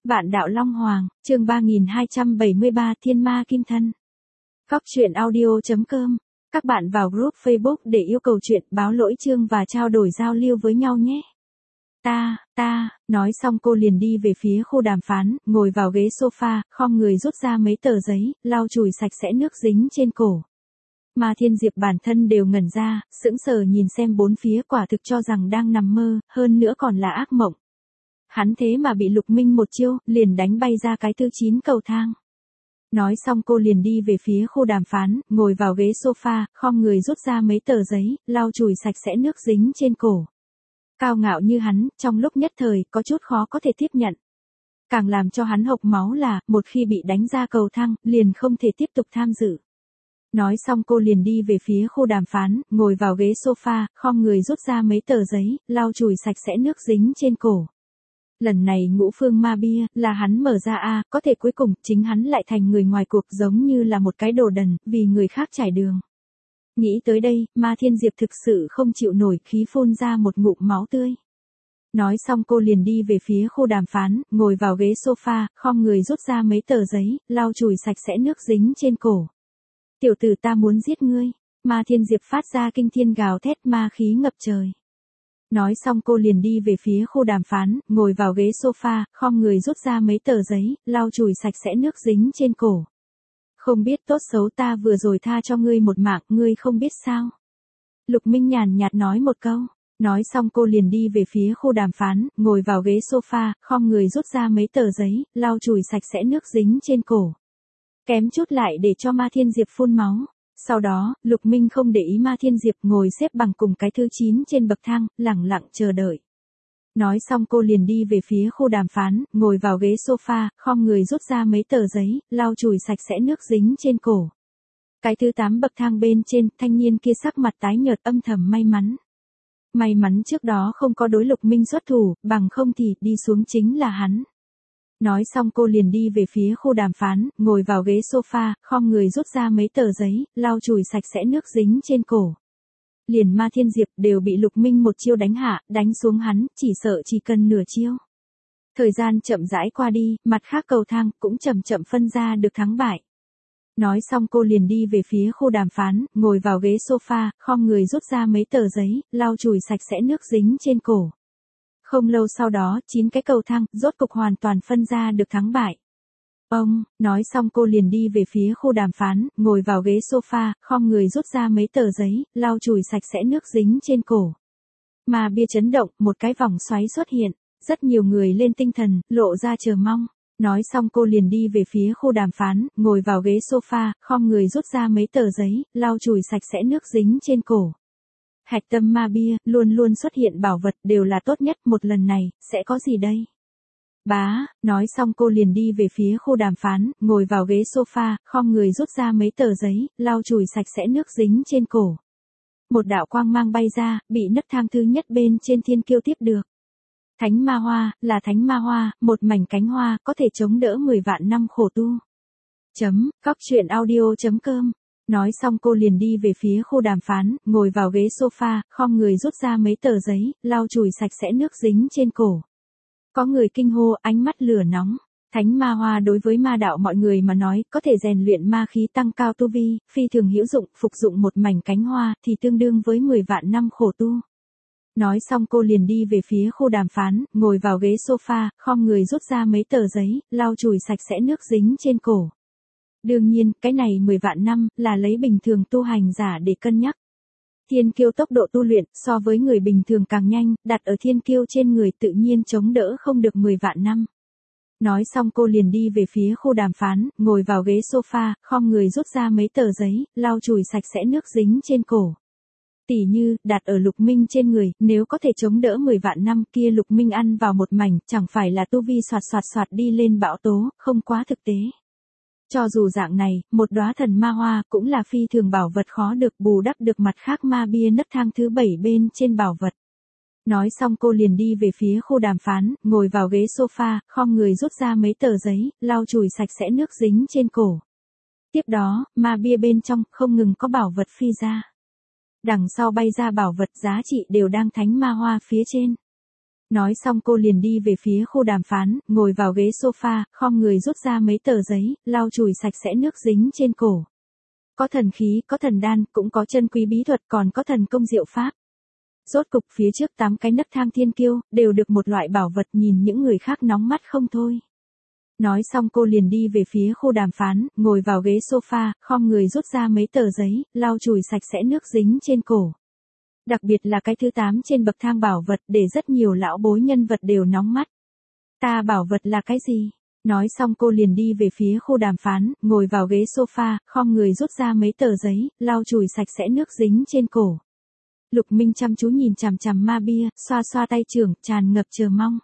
Vạn đạo Long Hoàng, chương 3273 Thiên Ma Kim Thân. Góc truyện audio.com. Các bạn vào group Facebook để yêu cầu chuyện, báo lỗi chương và trao đổi giao lưu với nhau nhé. Nói xong cô liền đi về phía khu đàm phán, ngồi vào ghế sofa, khom người rút ra mấy tờ giấy, lau chùi sạch sẽ nước dính trên cổ. Ma Thiên Diệp bản thân đều ngẩn ra, sững sờ nhìn xem bốn phía, quả thực cho rằng đang nằm mơ, hơn nữa còn là ác mộng. Hắn thế mà bị Lục Minh một chiêu, liền đánh bay ra cái thứ 9 cầu thang. Nói xong cô liền đi về phía khu đàm phán, ngồi vào ghế sofa, khom người rút ra mấy tờ giấy, lau chùi sạch sẽ nước dính trên cổ. Cao ngạo như hắn, trong lúc nhất thời, có chút khó có thể tiếp nhận. Càng làm cho hắn hộc máu là, một khi bị đánh ra cầu thang, liền không thể tiếp tục tham dự. Nói xong cô liền đi về phía khu đàm phán, ngồi vào ghế sofa, khom người rút ra mấy tờ giấy, lau chùi sạch sẽ nước dính trên cổ. Lần này ngũ phương ma bia, là hắn mở ra có thể cuối cùng, chính hắn lại thành người ngoài cuộc giống như là một cái đồ đần, vì người khác trải đường. Nghĩ tới đây, Ma Thiên Diệp thực sự không chịu nổi, khí phun ra một ngụm máu tươi. Nói xong cô liền đi về phía khu đàm phán, ngồi vào ghế sofa, khom người rút ra mấy tờ giấy, lau chùi sạch sẽ nước dính trên cổ. Tiểu tử, ta muốn giết ngươi. Ma Thiên Diệp phát ra kinh thiên gào thét, ma khí ngập trời. Nói xong cô liền đi về phía khu đàm phán, ngồi vào ghế sofa, khom người rút ra mấy tờ giấy, lau chùi sạch sẽ nước dính trên cổ. Không biết tốt xấu, ta vừa rồi tha cho ngươi một mạng, ngươi không biết sao? Lục Minh nhàn nhạt nói một câu. Nói xong cô liền đi về phía khu đàm phán, ngồi vào ghế sofa, khom người rút ra mấy tờ giấy, lau chùi sạch sẽ nước dính trên cổ. Kém chút lại để cho Ma Thiên Diệp phun máu. Sau đó, Lục Minh không để ý Ma Thiên Diệp, ngồi xếp bằng cùng cái thứ 9 trên bậc thang, lẳng lặng chờ đợi. Nói xong cô liền đi về phía khu đàm phán, ngồi vào ghế sofa, khom người rút ra mấy tờ giấy, lau chùi sạch sẽ nước dính trên cổ. Cái thứ 8 bậc thang bên trên, thanh niên kia sắc mặt tái nhợt, âm thầm may mắn. May mắn trước đó không có đối Lục Minh xuất thủ, bằng không thì đi xuống chính là hắn. Nói xong cô liền đi về phía khu đàm phán, ngồi vào ghế sofa, khom người rút ra mấy tờ giấy, lau chùi sạch sẽ nước dính trên cổ. Liền Ma Thiên Diệp đều bị Lục Minh một chiêu đánh hạ, đánh xuống hắn, chỉ sợ chỉ cần nửa chiêu. Thời gian chậm rãi qua đi, mặt khác cầu thang cũng chậm chậm phân ra được thắng bại. Nói xong cô liền đi về phía khu đàm phán, ngồi vào ghế sofa, khom người rút ra mấy tờ giấy, lau chùi sạch sẽ nước dính trên cổ. Không lâu sau đó, 9 cái cầu thang, rốt cục hoàn toàn phân ra được thắng bại. Nói xong cô liền đi về phía khu đàm phán, ngồi vào ghế sofa, khom người rút ra mấy tờ giấy, lau chùi sạch sẽ nước dính trên cổ. Ma bia chấn động, một cái vòng xoáy xuất hiện, rất nhiều người lên tinh thần, lộ ra chờ mong. Nói xong cô liền đi về phía khu đàm phán, ngồi vào ghế sofa, khom người rút ra mấy tờ giấy, lau chùi sạch sẽ nước dính trên cổ. Hạch tâm ma bia, luôn luôn xuất hiện bảo vật, đều là tốt nhất, một lần này, sẽ có gì đây? Nói xong cô liền đi về phía khu đàm phán, ngồi vào ghế sofa, khom người rút ra mấy tờ giấy, lau chùi sạch sẽ nước dính trên cổ. Một đạo quang mang bay ra, bị nấc thang thứ nhất bên trên thiên kiêu tiếp được. Thánh ma hoa, là thánh ma hoa, một mảnh cánh hoa, có thể chống đỡ 10 vạn năm khổ tu. Góc truyện audio.com. Nói xong cô liền đi về phía khu đàm phán, ngồi vào ghế sofa, khom người rút ra mấy tờ giấy, lau chùi sạch sẽ nước dính trên cổ. Có người kinh hô, ánh mắt lửa nóng. Thánh ma hoa đối với ma đạo mọi người mà nói, có thể rèn luyện ma khí, tăng cao tu vi, phi thường hữu dụng, phục dụng một mảnh cánh hoa, thì tương đương với 10 vạn năm khổ tu. Nói xong cô liền đi về phía khu đàm phán, ngồi vào ghế sofa, khom người rút ra mấy tờ giấy, lau chùi sạch sẽ nước dính trên cổ. Đương nhiên, cái này 10 vạn năm, là lấy bình thường tu hành giả để cân nhắc. Thiên kiêu tốc độ tu luyện, so với người bình thường càng nhanh, đặt ở thiên kiêu trên người tự nhiên chống đỡ không được 10 vạn năm. Nói xong cô liền đi về phía khu đàm phán, ngồi vào ghế sofa, khom người rút ra mấy tờ giấy, lau chùi sạch sẽ nước dính trên cổ. Tỉ như, đặt ở Lục Minh trên người, nếu có thể chống đỡ 10 vạn năm kia Lục Minh ăn vào một mảnh, chẳng phải là tu vi xoạt đi lên bão tố, không quá thực tế. Cho dù dạng này, một đóa thần ma hoa cũng là phi thường bảo vật khó được, bù đắp được mặt khác ma bia nấc thang thứ 7 bên trên bảo vật. Nói xong cô liền đi về phía khu đàm phán, ngồi vào ghế sofa, khom người rút ra mấy tờ giấy, lau chùi sạch sẽ nước dính trên cổ. Tiếp đó, ma bia bên trong không ngừng có bảo vật phi ra. Đằng sau bay ra bảo vật giá trị đều đang thánh ma hoa phía trên. Nói xong cô liền đi về phía khu đàm phán, ngồi vào ghế sofa, khom người rút ra mấy tờ giấy, lau chùi sạch sẽ nước dính trên cổ. Có thần khí, có thần đan, cũng có chân quý bí thuật, còn có thần công diệu pháp. Rốt cục phía trước 8 cái nấc thang thiên kiêu, đều được một loại bảo vật, nhìn những người khác nóng mắt không thôi. Nói xong cô liền đi về phía khu đàm phán, ngồi vào ghế sofa, khom người rút ra mấy tờ giấy, lau chùi sạch sẽ nước dính trên cổ. Đặc biệt là cái thứ 8 trên bậc thang bảo vật, để rất nhiều lão bối nhân vật đều nóng mắt. Ta bảo vật là cái gì? Nói xong cô liền đi về phía khu đàm phán, ngồi vào ghế sofa, khom người rút ra mấy tờ giấy, lau chùi sạch sẽ nước dính trên cổ. Lục Minh chăm chú nhìn chằm chằm ma bia, xoa xoa tay trưởng, tràn ngập chờ mong.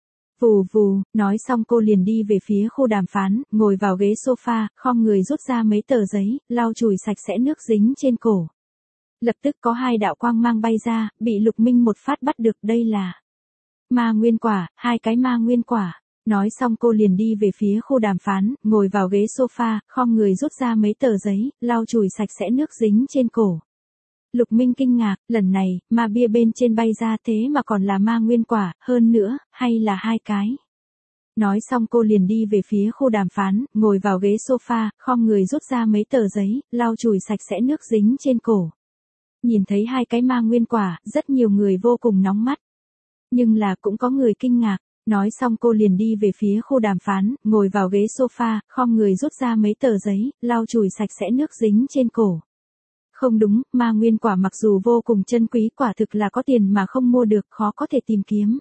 Vù vù, nói xong cô liền đi về phía khu đàm phán, ngồi vào ghế sofa, khom người rút ra mấy tờ giấy, lau chùi sạch sẽ nước dính trên cổ. Lập tức có 2 đạo quang mang bay ra, bị Lục Minh một phát bắt được, đây là ma nguyên quả, 2 cái ma nguyên quả. Nói xong cô liền đi về phía khu đàm phán, ngồi vào ghế sofa, khom người rút ra mấy tờ giấy, lau chùi sạch sẽ nước dính trên cổ. Lục Minh kinh ngạc, lần này, ma bia bên trên bay ra thế mà còn là ma nguyên quả, hơn nữa, hay là 2 cái. Nói xong cô liền đi về phía khu đàm phán, ngồi vào ghế sofa, khom người rút ra mấy tờ giấy, lau chùi sạch sẽ nước dính trên cổ. Nhìn thấy 2 cái ma nguyên quả, rất nhiều người vô cùng nóng mắt. Nhưng là cũng có người kinh ngạc. Nói xong cô liền đi về phía khu đàm phán, ngồi vào ghế sofa, khom người rút ra mấy tờ giấy, lau chùi sạch sẽ nước dính trên cổ. Không đúng, ma nguyên quả mặc dù vô cùng chân quý, quả thực là có tiền mà không mua được, khó có thể tìm kiếm.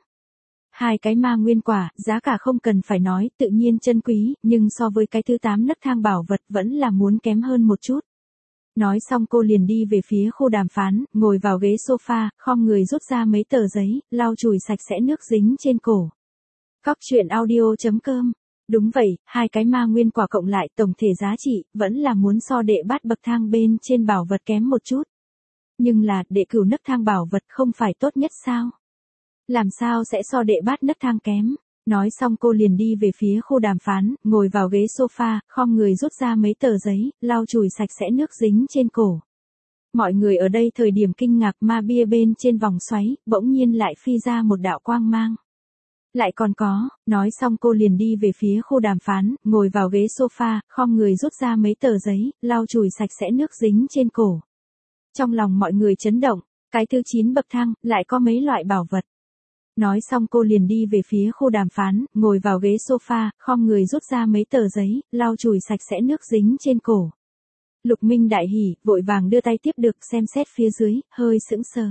2 cái ma nguyên quả, giá cả không cần phải nói, tự nhiên chân quý, nhưng so với cái thứ 8 nấc thang bảo vật vẫn là muốn kém hơn một chút. Nói xong cô liền đi về phía khu đàm phán, ngồi vào ghế sofa, khom người rút ra mấy tờ giấy, lau chùi sạch sẽ nước dính trên cổ. Cóc truyện audio.com. Đúng vậy, 2 cái ma nguyên quả cộng lại tổng thể giá trị, vẫn là muốn so đệ bát bậc thang bên trên bảo vật kém một chút. Nhưng là, đệ cửu nấc thang bảo vật không phải tốt nhất sao? Làm sao sẽ so đệ bát nấc thang kém? Nói xong cô liền đi về phía khu đàm phán, ngồi vào ghế sofa, khom người rút ra mấy tờ giấy, lau chùi sạch sẽ nước dính trên cổ. Mọi người ở đây thời điểm kinh ngạc, ma bia bên trên vòng xoáy, bỗng nhiên lại phi ra một đạo quang mang. Lại còn có, nói xong cô liền đi về phía khu đàm phán, ngồi vào ghế sofa, khom người rút ra mấy tờ giấy, lau chùi sạch sẽ nước dính trên cổ. Trong lòng mọi người chấn động, cái thứ 9 bậc thang, lại có mấy loại bảo vật. Nói xong cô liền đi về phía khu đàm phán, ngồi vào ghế sofa, khom người rút ra mấy tờ giấy, lau chùi sạch sẽ nước dính trên cổ. Lục Minh đại hỉ, vội vàng đưa tay tiếp được, xem xét phía dưới, hơi sững sờ.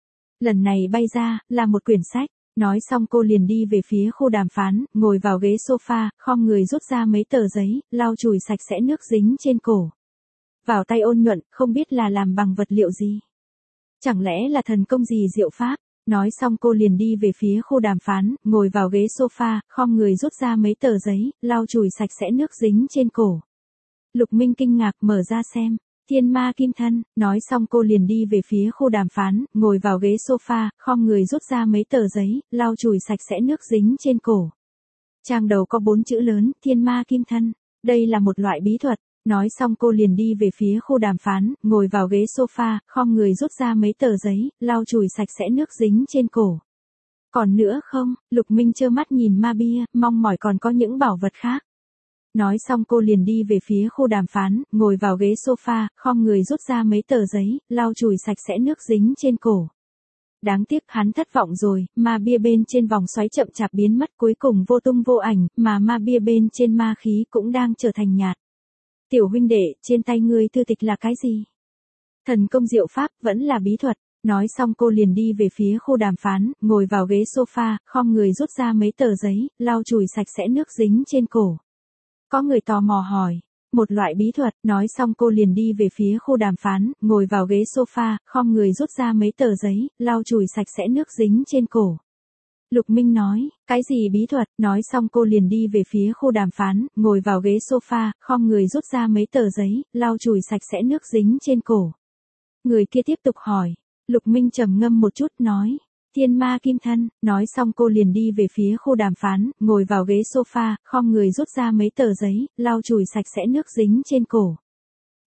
Lần này bay ra, là một quyển sách. Nói xong cô liền đi về phía khu đàm phán, ngồi vào ghế sofa, khom người rút ra mấy tờ giấy, lau chùi sạch sẽ nước dính trên cổ. Vào tay ôn nhuận, không biết là làm bằng vật liệu gì. Chẳng lẽ là thần công gì diệu pháp? Nói xong cô liền đi về phía khu đàm phán, ngồi vào ghế sofa, khom người rút ra mấy tờ giấy, lau chùi sạch sẽ nước dính trên cổ. Lục Minh kinh ngạc mở ra xem. Thiên ma kim thân, nói xong cô liền đi về phía khu đàm phán, ngồi vào ghế sofa, khom người rút ra mấy tờ giấy, lau chùi sạch sẽ nước dính trên cổ. Trang đầu có 4 chữ lớn, thiên ma kim thân. Đây là một loại bí thuật. Nói xong cô liền đi về phía khu đàm phán, ngồi vào ghế sofa, khom người rút ra mấy tờ giấy, lau chùi sạch sẽ nước dính trên cổ. Còn nữa không? Lục Minh trơ mắt nhìn ma bia, mong mỏi còn có những bảo vật khác. Nói xong cô liền đi về phía khu đàm phán, ngồi vào ghế sofa, khom người rút ra mấy tờ giấy, lau chùi sạch sẽ nước dính trên cổ. Đáng tiếc hắn thất vọng rồi, ma bia bên trên vòng xoáy chậm chạp biến mất, cuối cùng vô tung vô ảnh, mà ma bia bên trên ma khí cũng đang trở thành nhạt. Tiểu huynh đệ, trên tay ngươi thư tịch là cái gì? Thần công diệu pháp, vẫn là bí thuật. Nói xong cô liền đi về phía khu đàm phán, ngồi vào ghế sofa, khom người rút ra mấy tờ giấy, lau chùi sạch sẽ nước dính trên cổ. Có người tò mò hỏi, một loại bí thuật, nói xong cô liền đi về phía khu đàm phán, ngồi vào ghế sofa, khom người rút ra mấy tờ giấy, lau chùi sạch sẽ nước dính trên cổ. Lục Minh nói, cái gì bí thuật, nói xong cô liền đi về phía khu đàm phán, ngồi vào ghế sofa, khom người rút ra mấy tờ giấy, lau chùi sạch sẽ nước dính trên cổ. Người kia tiếp tục hỏi, Lục Minh trầm ngâm một chút nói, thiên ma kim thân, nói xong cô liền đi về phía khu đàm phán, ngồi vào ghế sofa, khom người rút ra mấy tờ giấy, lau chùi sạch sẽ nước dính trên cổ.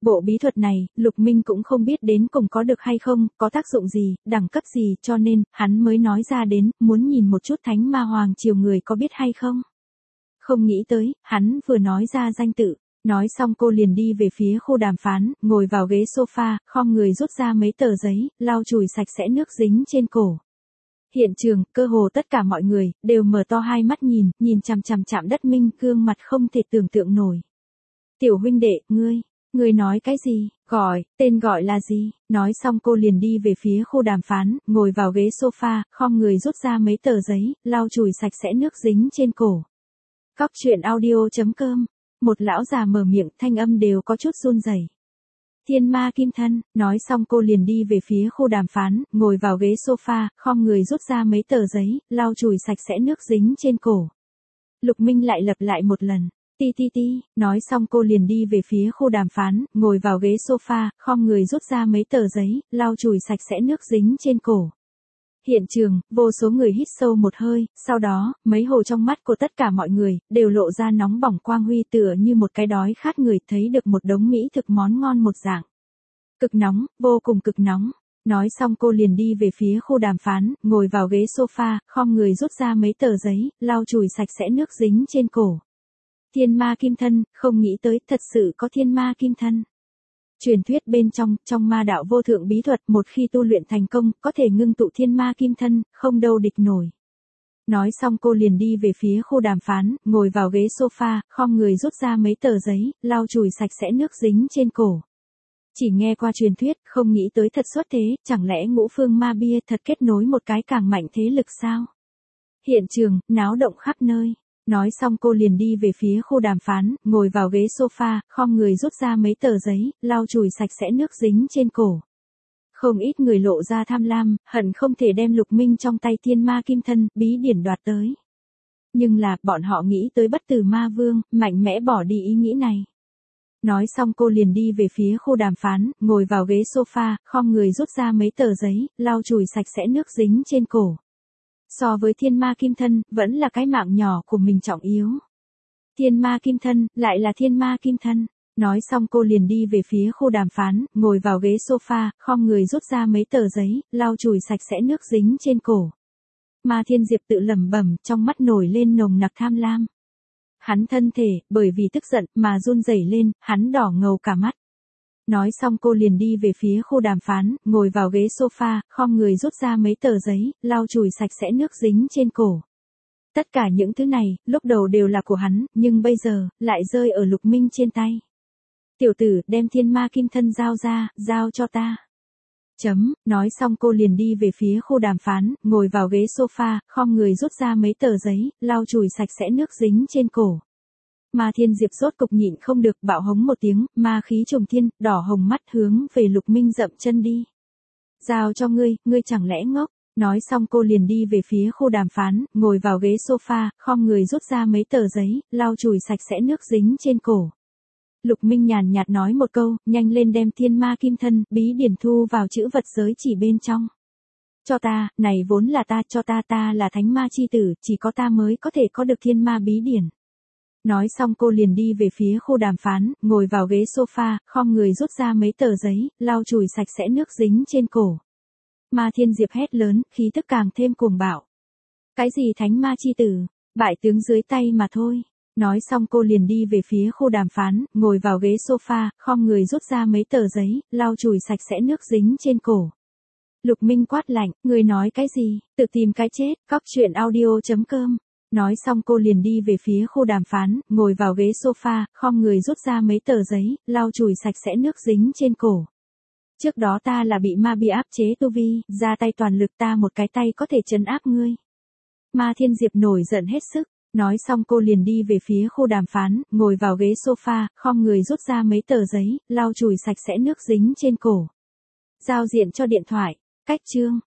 Bộ bí thuật này, Lục Minh cũng không biết đến cùng có được hay không, có tác dụng gì, đẳng cấp gì, cho nên, hắn mới nói ra đến, muốn nhìn một chút Thánh Ma Hoàng Triều người có biết hay không. Không nghĩ tới, hắn vừa nói ra danh tự. Nói xong cô liền đi về phía khu đàm phán, ngồi vào ghế sofa, khom người rút ra mấy tờ giấy, lau chùi sạch sẽ nước dính trên cổ. Hiện trường, cơ hồ tất cả mọi người, đều mở to hai mắt nhìn chằm chằm chạm Đất Minh, gương mặt không thể tưởng tượng nổi. Tiểu huynh đệ, ngươi nói cái gì, tên gọi là gì? Nói xong cô liền đi về phía khu đàm phán, ngồi vào ghế sofa, khom người rút ra mấy tờ giấy, lau chùi sạch sẽ nước dính trên cổ. Cóc truyện audio.com. Một lão già mở miệng, thanh âm đều có chút run rẩy. Thiên ma kim thân, nói xong cô liền đi về phía khu đàm phán, ngồi vào ghế sofa, khom người rút ra mấy tờ giấy, lau chùi sạch sẽ nước dính trên cổ. Lục Minh lại lặp lại một lần. Ti, nói xong cô liền đi về phía khu đàm phán, ngồi vào ghế sofa, khom người rút ra mấy tờ giấy, lau chùi sạch sẽ nước dính trên cổ. Hiện trường, vô số người hít sâu một hơi, sau đó, mấy hồ trong mắt của tất cả mọi người, đều lộ ra nóng bỏng quang huy tựa như một cái đói khát người thấy được một đống mỹ thực món ngon một dạng. Cực nóng, vô cùng cực nóng. Nói xong cô liền đi về phía khu đàm phán, ngồi vào ghế sofa, khom người rút ra mấy tờ giấy, lau chùi sạch sẽ nước dính trên cổ. Thiên ma kim thân, không nghĩ tới, thật sự có thiên ma kim thân. Truyền thuyết bên trong ma đạo vô thượng bí thuật, một khi tu luyện thành công, có thể ngưng tụ thiên ma kim thân, không đâu địch nổi. Nói xong cô liền đi về phía khu đàm phán, ngồi vào ghế sofa, khom người rút ra mấy tờ giấy, lau chùi sạch sẽ nước dính trên cổ. Chỉ nghe qua truyền thuyết, không nghĩ tới thật xuất thế, chẳng lẽ ngũ phương ma bia thật kết nối một cái càng mạnh thế lực sao? Hiện trường, náo động khắp nơi. Nói xong cô liền đi về phía khu đàm phán, ngồi vào ghế sofa, khom người rút ra mấy tờ giấy, lau chùi sạch sẽ nước dính trên cổ. Không ít người lộ ra tham lam, hận không thể đem Lục Minh trong tay thiên ma kim thân, bí điển đoạt tới. Nhưng là, bọn họ nghĩ tới bất tử ma vương, mạnh mẽ bỏ đi ý nghĩ này. Nói xong cô liền đi về phía khu đàm phán, ngồi vào ghế sofa, khom người rút ra mấy tờ giấy, lau chùi sạch sẽ nước dính trên cổ. So với thiên ma kim thân, vẫn là cái mạng nhỏ của mình trọng yếu. Thiên ma kim thân, lại là thiên ma kim thân. Nói xong cô liền đi về phía khu đàm phán, ngồi vào ghế sofa, khom người rút ra mấy tờ giấy, lau chùi sạch sẽ nước dính trên cổ. Ma Thiên Diệp tự lẩm bẩm, trong mắt nổi lên nồng nặc tham lam. Hắn thân thể, bởi vì tức giận, mà run rẩy lên, hắn đỏ ngầu cả mắt. Nói xong cô liền đi về phía khu đàm phán, ngồi vào ghế sofa, khom người rút ra mấy tờ giấy, lau chùi sạch sẽ nước dính trên cổ. Tất cả những thứ này, lúc đầu đều là của hắn, nhưng bây giờ, lại rơi ở Lục Minh trên tay. Tiểu tử, đem thiên ma kim thân giao ra, giao cho ta. Nói xong cô liền đi về phía khu đàm phán, ngồi vào ghế sofa, khom người rút ra mấy tờ giấy, lau chùi sạch sẽ nước dính trên cổ. Ma Thiên Diệp rốt cục nhịn không được, bạo hống một tiếng, ma khí trùng thiên, đỏ hồng mắt hướng về Lục Minh dậm chân đi. Giao cho ngươi chẳng lẽ ngốc? Nói xong cô liền đi về phía khu đàm phán, ngồi vào ghế sofa, khom người rút ra mấy tờ giấy, lau chùi sạch sẽ nước dính trên cổ. Lục Minh nhàn nhạt nói một câu, nhanh lên đem thiên ma kim thân, bí điển thu vào chữ vật giới chỉ bên trong. Cho ta, này vốn là ta, cho ta là thánh ma chi tử, chỉ có ta mới có thể có được thiên ma bí điển. Nói xong cô liền đi về phía khu đàm phán, ngồi vào ghế sofa, khom người rút ra mấy tờ giấy, lau chùi sạch sẽ nước dính trên cổ. Ma Thiên Diệp hét lớn, khí tức càng thêm cuồng bạo. Cái gì thánh ma chi tử, bại tướng dưới tay mà thôi. Nói xong cô liền đi về phía khu đàm phán, ngồi vào ghế sofa, khom người rút ra mấy tờ giấy, lau chùi sạch sẽ nước dính trên cổ. Lục Minh quát lạnh, người nói cái gì, tự tìm cái chết, cóc truyện audio.com. Nói xong cô liền đi về phía khu đàm phán, ngồi vào ghế sofa, khom người rút ra mấy tờ giấy, lau chùi sạch sẽ nước dính trên cổ. Trước đó ta là bị ma bi áp chế tu vi, ra tay toàn lực ta một cái tay có thể trấn áp ngươi. Ma Thiên Diệp nổi giận hết sức. Nói xong cô liền đi về phía khu đàm phán, ngồi vào ghế sofa, khom người rút ra mấy tờ giấy, lau chùi sạch sẽ nước dính trên cổ. Giao diện cho điện thoại. Cách chương.